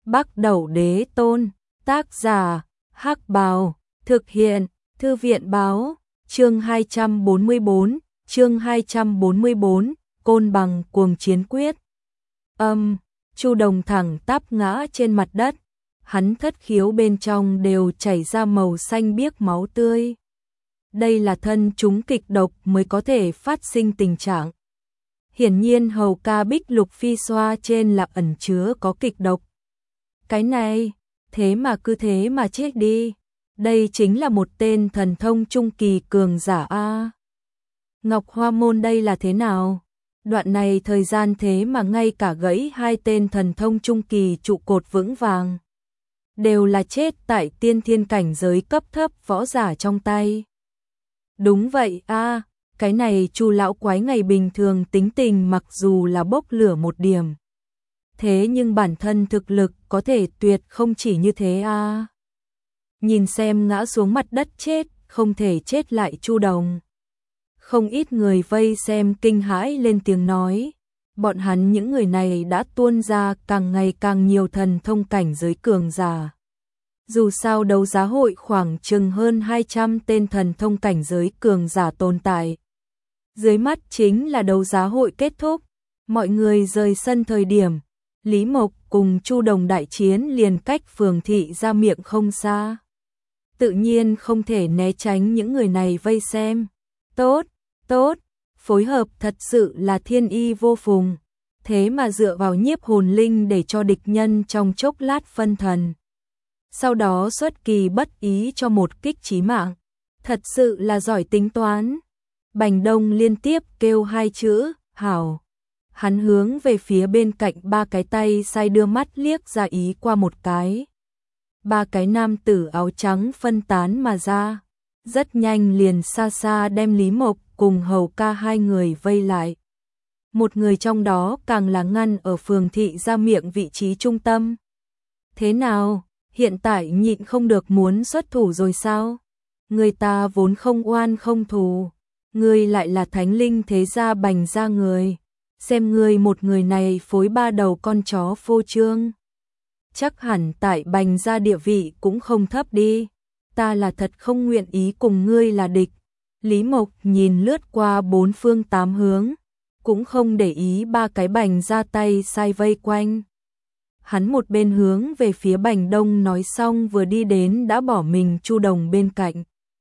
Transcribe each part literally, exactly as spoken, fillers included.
Bắc Đẩu Đế Tôn, tác giả, Hắc Bào, thực hiện, Thư viện báo, chương hai trăm bốn mươi bốn, chương hai trăm bốn mươi bốn, Côn Bằng cuồng chiến quyết. Âm, Chu Đồng thẳng tắp ngã trên mặt đất, hắn thất khiếu bên trong đều chảy ra màu xanh biếc máu tươi. Đây là thân chúng kịch độc mới có thể phát sinh tình trạng. Hiển nhiên hầu ca Bích Lục Phi xoa trên là ẩn chứa có kịch độc. Cái này, thế mà cứ thế mà chết đi. Đây chính là một tên thần thông trung kỳ cường giả a. Ngọc Hoa Môn đây là thế nào? Đoạn này thời gian thế mà ngay cả gãy hai tên thần thông trung kỳ trụ cột vững vàng. Đều là chết tại tiên thiên cảnh giới cấp thấp võ giả trong tay. Đúng vậy a, cái này Chu lão quái ngày bình thường tính tình mặc dù là bốc lửa một điểm. Thế nhưng bản thân thực lực có thể tuyệt không chỉ như thế a. Nhìn xem ngã xuống mặt đất chết, không thể chết lại Chu Đồng. Không ít người vây xem kinh hãi lên tiếng nói. Bọn hắn những người này đã tuôn ra càng ngày càng nhiều thần thông cảnh giới cường giả. Dù sao đấu giá hội khoảng chừng hơn hai trăm tên thần thông cảnh giới cường giả tồn tại. Dưới mắt chính là đấu giá hội kết thúc, mọi người rời sân thời điểm, Lý Mộc cùng Chu Đồng đại chiến liền cách phường thị ra miệng không xa. Tự nhiên không thể né tránh những người này vây xem. Tốt, tốt, phối hợp thật sự là thiên y vô phùng. Thế mà dựa vào nhiếp hồn linh để cho địch nhân trong chốc lát phân thần. Sau đó xuất kỳ bất ý cho một kích chí mạng. Thật sự là giỏi tính toán. Bành Đông liên tiếp kêu hai chữ, hảo. Hắn hướng về phía bên cạnh ba cái tay sai đưa mắt liếc ra ý qua một cái. Ba cái nam tử áo trắng phân tán mà ra. Rất nhanh liền xa xa đem Lý Mộc cùng hầu ca hai người vây lại. Một người trong đó càng là ngăn ở phường thị ra miệng vị trí trung tâm. Thế nào, hiện tại nhịn không được muốn xuất thủ rồi sao? Người ta vốn không oan không thù. Ngươi lại là thánh linh thế gia Bành gia người. Xem ngươi một người này phối ba đầu con chó phô trương. Chắc hẳn tại Bành gia địa vị cũng không thấp đi. Ta là thật không nguyện ý cùng ngươi là địch. Lý Mộc nhìn lướt qua bốn phương tám hướng, cũng không để ý ba cái Bành ra tay sai vây quanh. Hắn một bên hướng về phía Bành Đông nói xong vừa đi đến đã bỏ mình Chu Đồng bên cạnh.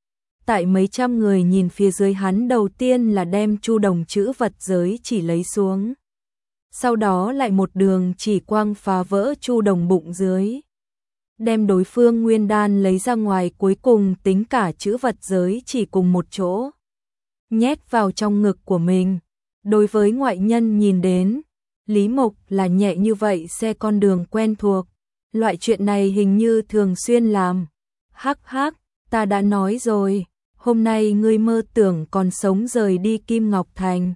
Tại mấy trăm người nhìn phía dưới hắn đầu tiên là đem Chu Đồng chữ vật giới chỉ lấy xuống. Sau đó lại một đường chỉ quang phá vỡ Chu Đồng bụng dưới. Đem đối phương nguyên đan lấy ra ngoài, cuối cùng tính cả chữ vật giới chỉ cùng một chỗ. Nhét vào trong ngực của mình. Đối với ngoại nhân nhìn đến, Lý Mộc là nhẹ như vậy xe con đường quen thuộc. Loại chuyện này hình như thường xuyên làm. Hắc hắc, ta đã nói rồi, hôm nay ngươi mơ tưởng còn sống rời đi Kim Ngọc Thành.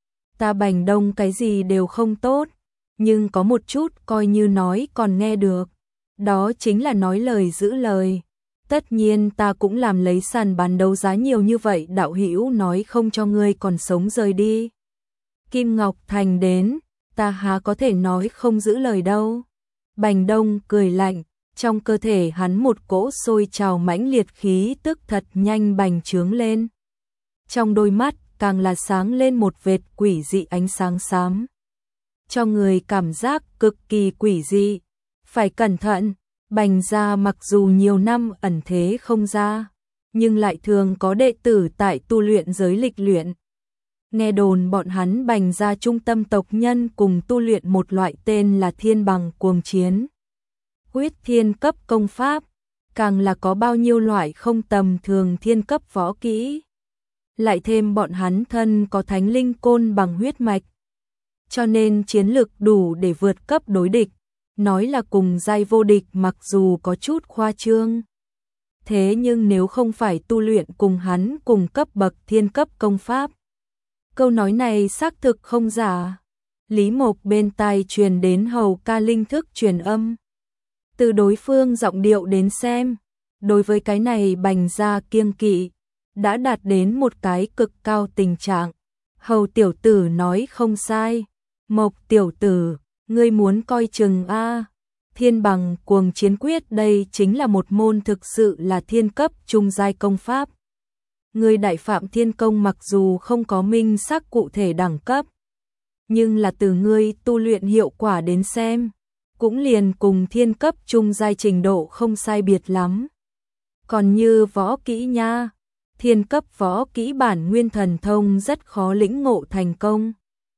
Ta Bành Đông cái gì đều không tốt, nhưng có một chút coi như nói còn nghe được. Đó chính là nói lời giữ lời. Tất nhiên ta cũng làm lấy sàn bán đấu giá nhiều như vậy, đạo hữu nói không cho ngươi còn sống rời đi Kim Ngọc Thành đến, ta há có thể nói không giữ lời đâu. Bành Đông cười lạnh, trong cơ thể hắn một cỗ sôi trào mãnh liệt khí tức thật nhanh bành trướng lên. Trong đôi mắt càng là sáng lên một vệt quỷ dị ánh sáng xám. Cho người cảm giác cực kỳ quỷ dị. Phải cẩn thận, Bành gia mặc dù nhiều năm ẩn thế không ra, nhưng lại thường có đệ tử tại tu luyện giới lịch luyện. Nghe đồn bọn hắn Bành gia trung tâm tộc nhân cùng tu luyện một loại tên là Thiên Bằng Cuồng Chiến. Huyết thiên cấp công pháp, càng là có bao nhiêu loại không tầm thường thiên cấp võ kỹ. Lại thêm bọn hắn thân có thánh linh côn bằng huyết mạch. Cho nên chiến lực đủ để vượt cấp đối địch. Nói là cùng giai vô địch mặc dù có chút khoa trương. Thế nhưng nếu không phải tu luyện cùng hắn cùng cấp bậc thiên cấp công pháp. Câu nói này xác thực không giả. Lý Mộc bên tai truyền đến hầu ca linh thức truyền âm. Từ đối phương giọng điệu đến xem, đối với cái này Bành gia kiêng kỵ, đã đạt đến một cái cực cao tình trạng. Hầu tiểu tử nói không sai. Mộc tiểu tử, ngươi muốn coi chừng a. Thiên bằng cuồng chiến quyết đây chính là một môn thực sự là thiên cấp trung giai công pháp. Người Đại Phạm Thiên Công mặc dù không có minh xác cụ thể đẳng cấp, nhưng là từ ngươi tu luyện hiệu quả đến xem, cũng liền cùng thiên cấp trung giai trình độ không sai biệt lắm. Còn như võ kỹ nha, thiên cấp võ kỹ bản nguyên thần thông rất khó lĩnh ngộ thành công.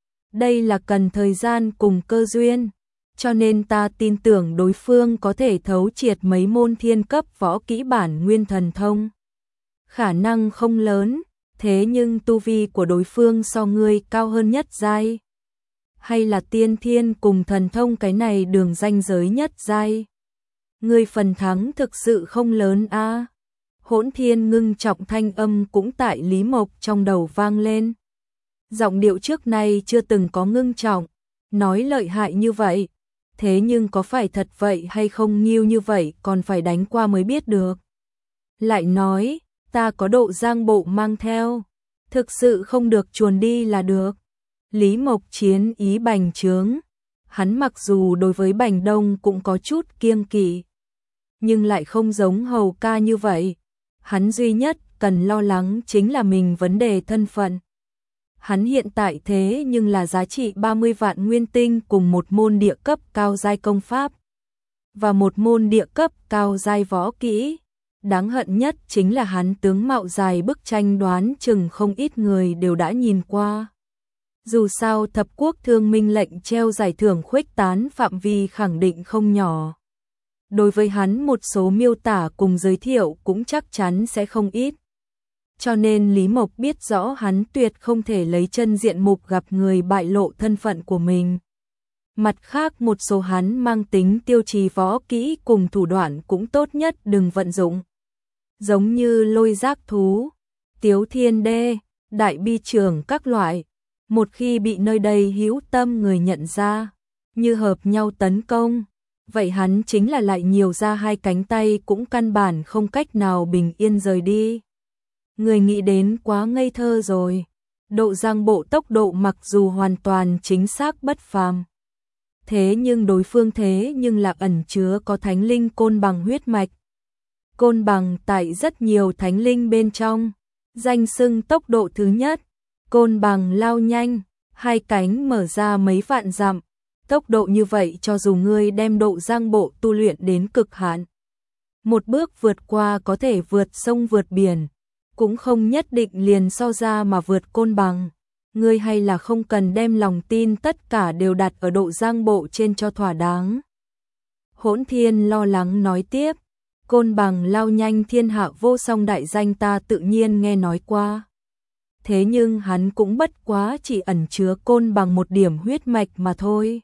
Đây là cần thời gian cùng cơ duyên, cho nên ta tin tưởng đối phương có thể thấu triệt mấy môn thiên cấp võ kỹ bản nguyên thần thông. Khả năng không lớn, thế nhưng tu vi của đối phương so ngươi cao hơn nhất giai. Hay là tiên thiên cùng thần thông cái này đường ranh giới nhất giai. Ngươi phần thắng thực sự không lớn a. À. Hỗn Thiên ngưng trọng thanh âm cũng tại Lý Mộc trong đầu vang lên. Giọng điệu trước nay chưa từng có ngưng trọng, nói lợi hại như vậy. Thế nhưng có phải thật vậy hay không nghiêu như vậy còn phải đánh qua mới biết được. Lại nói, ta có độ giang bộ mang theo, thực sự không được chuồn đi là được. Lý Mộc chiến ý bành trướng, hắn mặc dù đối với Bành Đông cũng có chút kiêng kỵ, nhưng lại không giống Hầu ca như vậy. Hắn duy nhất cần lo lắng chính là mình vấn đề thân phận. Hắn hiện tại thế nhưng là giá trị ba mươi vạn nguyên tinh cùng một môn địa cấp cao giai công pháp và một môn địa cấp cao giai võ kỹ. Đáng hận nhất chính là hắn tướng mạo dài bức tranh đoán chừng không ít người đều đã nhìn qua. Dù sao thập quốc thương minh lệnh treo giải thưởng khuếch tán phạm vi khẳng định không nhỏ. Đối với hắn một số miêu tả cùng giới thiệu cũng chắc chắn sẽ không ít. Cho nên Lý Mộc biết rõ hắn tuyệt không thể lấy chân diện mục gặp người bại lộ thân phận của mình. Mặt khác một số hắn mang tính tiêu trì võ kỹ cùng thủ đoạn cũng tốt nhất đừng vận dụng. Giống như lôi giác thú, tiếu thiên đê, đại bi trường các loại. Một khi bị nơi đây hữu tâm người nhận ra, như hợp nhau tấn công, vậy hắn chính là lại nhiều ra hai cánh tay cũng căn bản không cách nào bình yên rời đi. Người nghĩ đến quá ngây thơ rồi. Độ giang bộ tốc độ mặc dù hoàn toàn chính xác bất phàm, thế nhưng đối phương thế nhưng là ẩn chứa có thánh linh côn bằng huyết mạch. Côn bằng tại rất nhiều thánh linh bên trong, danh xưng tốc độ thứ nhất. Côn bằng lao nhanh, hai cánh mở ra mấy vạn dặm. Tốc độ như vậy cho dù ngươi đem độ giang bộ tu luyện đến cực hạn, một bước vượt qua có thể vượt sông vượt biển, cũng không nhất định liền so ra mà vượt côn bằng. Ngươi hay là không cần đem lòng tin tất cả đều đặt ở độ giang bộ trên cho thỏa đáng. Hỗn Thiên lo lắng nói tiếp, côn bằng lao nhanh thiên hạ vô song đại danh ta tự nhiên nghe nói qua. Thế nhưng hắn cũng bất quá chỉ ẩn chứa côn bằng một điểm huyết mạch mà thôi.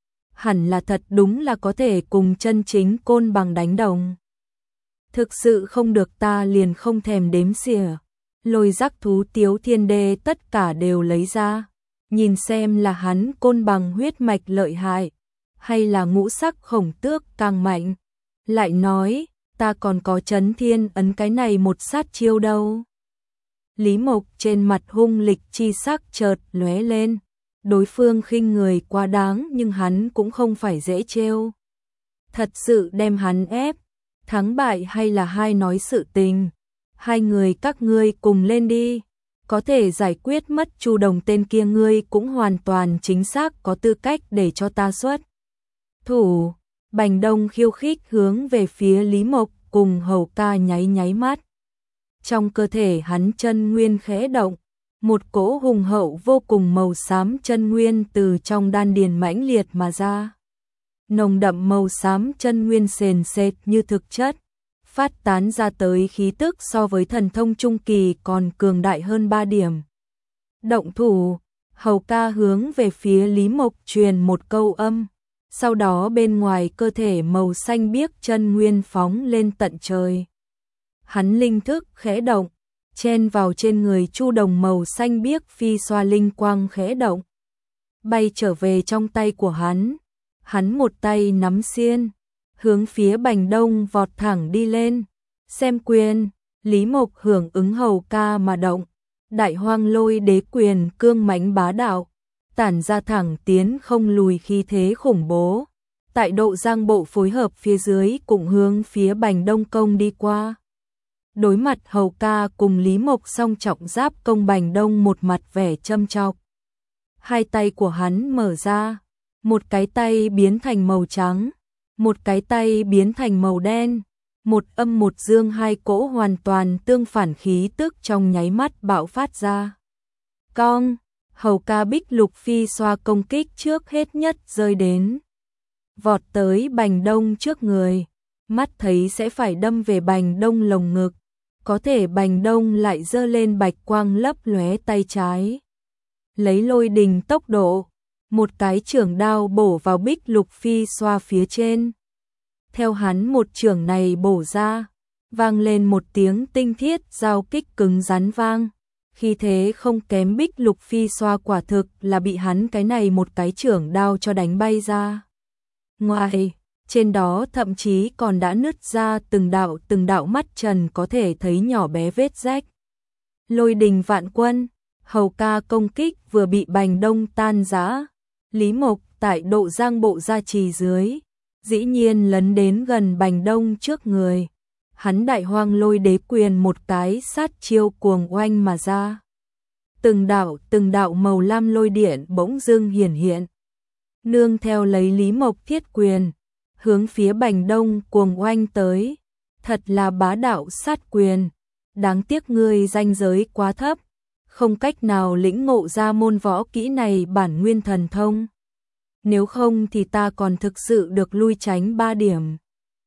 Hẳn là thật đúng là có thể cùng chân chính côn bằng đánh đồng. Thực sự không được ta liền không thèm đếm xỉa. Lôi giác thú tiếu thiên đê tất cả đều lấy ra. Nhìn xem là hắn côn bằng huyết mạch lợi hại, hay là ngũ sắc khổng tước càng mạnh. Lại nói, ta còn có chấn thiên ấn cái này một sát chiêu đâu. Lý Mộc trên mặt hung lịch chi sắc chợt lóe lên. Đối phương khinh người quá đáng nhưng hắn cũng không phải dễ trêu. Thật sự đem hắn ép, thắng bại hay là hai nói sự tình. Hai người các ngươi cùng lên đi, có thể giải quyết mất Chu Đồng tên kia ngươi cũng hoàn toàn chính xác có tư cách để cho ta xuất thủ. Bành Đông khiêu khích hướng về phía Lý Mộc cùng Hầu ca nháy nháy mắt. Trong cơ thể hắn chân nguyên khẽ động, một cỗ hùng hậu vô cùng màu xám chân nguyên từ trong đan điền mãnh liệt mà ra. Nồng đậm màu xám chân nguyên sền sệt như thực chất, phát tán ra tới khí tức so với thần thông trung kỳ còn cường đại hơn ba điểm. Động thủ, Hầu ca hướng về phía Lý Mộc truyền một câu âm, sau đó bên ngoài cơ thể màu xanh biếc chân nguyên phóng lên tận trời. Hắn linh thức khẽ động, chen vào trên người Chu Đồng màu xanh biếc phi xoa linh quang khẽ động, bay trở về trong tay của hắn. Hắn một tay nắm xiên, hướng phía Bành Đông vọt thẳng đi lên. Xem quyền, Lý Mộc hưởng ứng Hầu ca mà động, đại hoang lôi đế quyền cương mãnh bá đạo, tản ra thẳng tiến không lùi khí thế khủng bố. tại Độ Giang Bộ phối hợp phía dưới cùng hướng phía Bành Đông công đi qua. Đối mặt Hầu Ca cùng Lý Mộc song trọng giáp công, Bành Đông một mặt vẻ châm chọc. Hai tay của hắn mở ra, một cái tay biến thành màu trắng, một cái tay biến thành màu đen, một âm một dương, hai cỗ hoàn toàn tương phản khí tức trong nháy mắt bạo phát ra. Cong, Hầu Ca Bích Lục Phi xoa công kích trước hết nhất rơi đến, vọt tới Bành Đông trước người, mắt thấy sẽ phải đâm về Bành Đông lồng ngực, có thể Bành Đông lại giơ lên bạch quang lấp lóe tay trái, lấy lôi đình tốc độ, một cái chưởng đao bổ vào Bích Lục Phi xoa phía trên. Theo hắn một chưởng này bổ ra, vang lên một tiếng tinh thiết giao kích cứng rắn vang, khi thế không kém Bích Lục Phi xoa quả thực là bị hắn cái này một cái chưởng đao cho đánh bay ra. Ngoài, trên đó thậm chí còn đã nứt ra từng đạo từng đạo mắt trần có thể thấy nhỏ bé vết rách. Lôi đình vạn quân, Hầu Ca công kích vừa bị Bành Đông tan rã, Lý Mộc tại Độ Giang Bộ gia trì dưới, dĩ nhiên lấn đến gần Bành Đông trước người. Hắn Đại Hoang Lôi Đế Quyền một cái sát chiêu cuồng oanh mà ra. Từng đạo từng đạo màu lam lôi điện bỗng dưng hiển hiện. Nương theo lấy Lý Mộc thiết quyền, hướng phía Bành Đông cuồng oanh tới. Thật là bá đạo sát quyền, đáng tiếc ngươi danh giới quá thấp, không cách nào lĩnh ngộ ra môn võ kỹ này bản nguyên thần thông. Nếu không thì ta còn thực sự được lui tránh ba điểm.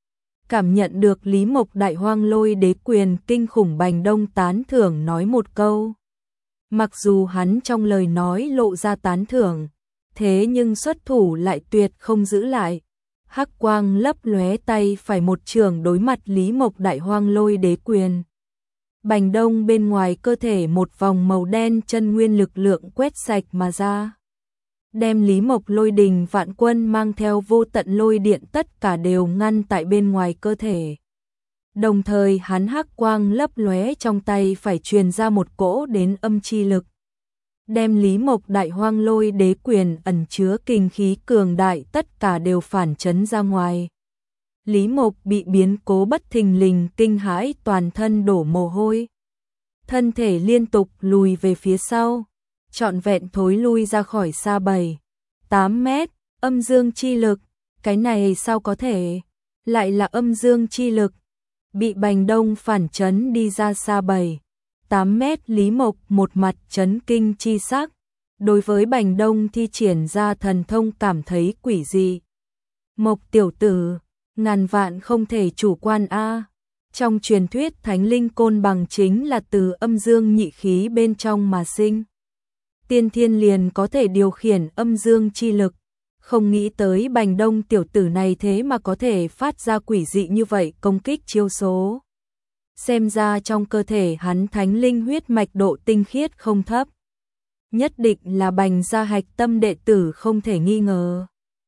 Cảm nhận được Lý Mộc Đại Hoang Lôi Đế Quyền kinh khủng, Bành Đông tán thưởng nói một câu. Mặc dù hắn trong lời nói lộ ra tán thưởng, thế nhưng xuất thủ lại tuyệt không giữ lại. Hắc quang lấp lóe, tay phải một trường đối mặt Lý Mộc Đại Hoang Lôi Đế Quyền. Bành Đông bên ngoài cơ thể một vòng màu đen chân nguyên lực lượng quét sạch mà ra, đem Lý Mộc Lôi Đình Vạn Quân mang theo vô tận lôi điện tất cả đều ngăn tại bên ngoài cơ thể. Đồng thời hắn hắc quang lấp lóe trong tay phải truyền ra một cỗ đến âm chi lực, đem Lý Mộc Đại Hoang Lôi Đế Quyền ẩn chứa kinh khí cường đại tất cả đều phản chấn ra ngoài. Lý Mộc bị biến cố bất thình lình kinh hãi, toàn thân đổ mồ hôi, thân thể liên tục lùi về phía sau, trọn vẹn thối lui ra khỏi xa bảy, tám mét. Âm dương chi lực, cái này sao có thể, lại là âm dương chi lực, bị Bành Đông phản chấn đi ra xa bảy, tám mét. Lý Mộc một mặt chấn kinh chi sắc, đối với Bành Đông thi triển ra thần thông cảm thấy quỷ dị. Mộc tiểu tử, ngàn vạn không thể chủ quan a. Trong truyền thuyết thánh linh côn bằng chính là từ âm dương nhị khí bên trong mà sinh. Tiên thiên liền có thể điều khiển âm dương chi lực, không nghĩ tới Bành Đông tiểu tử này thế mà có thể phát ra quỷ dị như vậy công kích chiêu số. Xem ra trong cơ thể hắn thánh linh huyết mạch độ tinh khiết không thấp, nhất định là Bành gia hạch tâm đệ tử không thể nghi ngờ.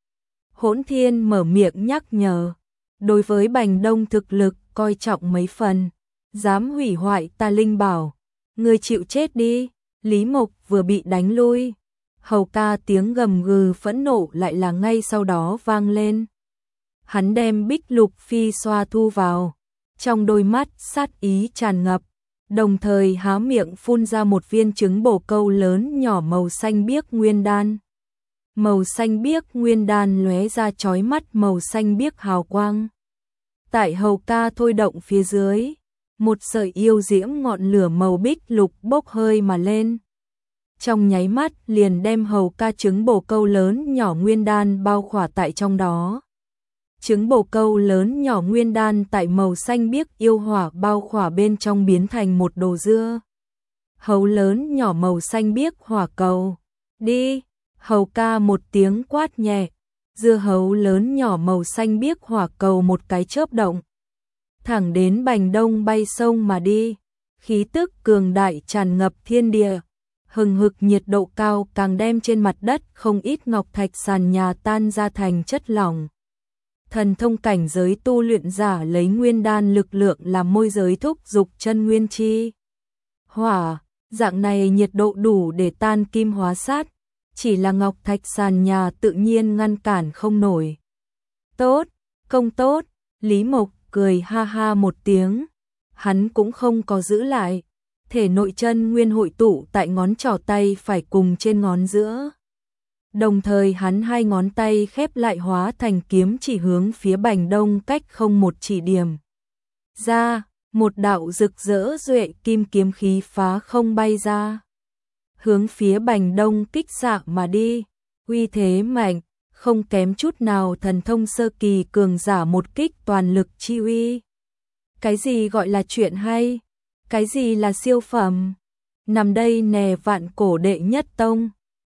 Hỗn Thiên mở miệng nhắc nhở, đối với Bành Đông thực lực coi trọng mấy phần, dám hủy hoại ta linh bảo, ngươi chịu chết đi. Lý Mộc vừa bị đánh lui, Hầu Ca tiếng gầm gừ phẫn nộ lại là ngay sau đó vang lên. Hắn đem Bích Lục Phi xoa thu vào, trong đôi mắt sát ý tràn ngập, đồng thời há miệng phun ra một viên trứng bổ câu lớn nhỏ màu xanh biếc nguyên đan. Màu xanh biếc nguyên đan lóe ra chói mắt màu xanh biếc hào quang. Tại Hầu Ca thôi động phía dưới, một sợi yêu diễm ngọn lửa màu bích lục bốc hơi mà lên. Trong nháy mắt liền đem Hầu Ca trứng bồ câu lớn nhỏ nguyên đan bao khỏa tại trong đó. Trứng bồ câu lớn nhỏ nguyên đan tại màu xanh biếc yêu hỏa bao khỏa bên trong biến thành một đồ dưa hấu lớn nhỏ màu xanh biếc hỏa cầu. Đi! Hầu Ca một tiếng quát nhẹ, dưa hấu lớn nhỏ màu xanh biếc hỏa cầu một cái chớp động, thẳng đến Bành Đông bay sông mà đi, khí tức cường đại tràn ngập thiên địa, hừng hực nhiệt độ cao càng đem trên mặt đất không ít ngọc thạch sàn nhà tan ra thành chất lỏng. Thần thông cảnh giới tu luyện giả lấy nguyên đan lực lượng làm môi giới thúc dục chân nguyên chi hỏa, dạng này nhiệt độ đủ để tan kim hóa sát, chỉ là ngọc thạch sàn nhà tự nhiên ngăn cản không nổi. Tốt, công tốt, Lý Mộc cười ha ha một tiếng. Hắn cũng không có giữ lại. Thể nội chân nguyên hội tụ tại ngón trỏ tay phải cùng trên ngón giữa. Đồng thời hắn hai ngón tay khép lại hóa thành kiếm chỉ hướng phía Bành Đông cách không một chỉ điểm. Ra, một đạo rực rỡ duệ kim kiếm khí phá không bay ra. Hướng phía Bành Đông kích xạ mà đi. Uy thế mạnh, không kém chút nào thần thông sơ kỳ cường giả một kích toàn lực chi uy. Cái gì gọi là chuyện hay? Cái gì là siêu phẩm? Nằm đây nè vạn cổ đệ nhất tông.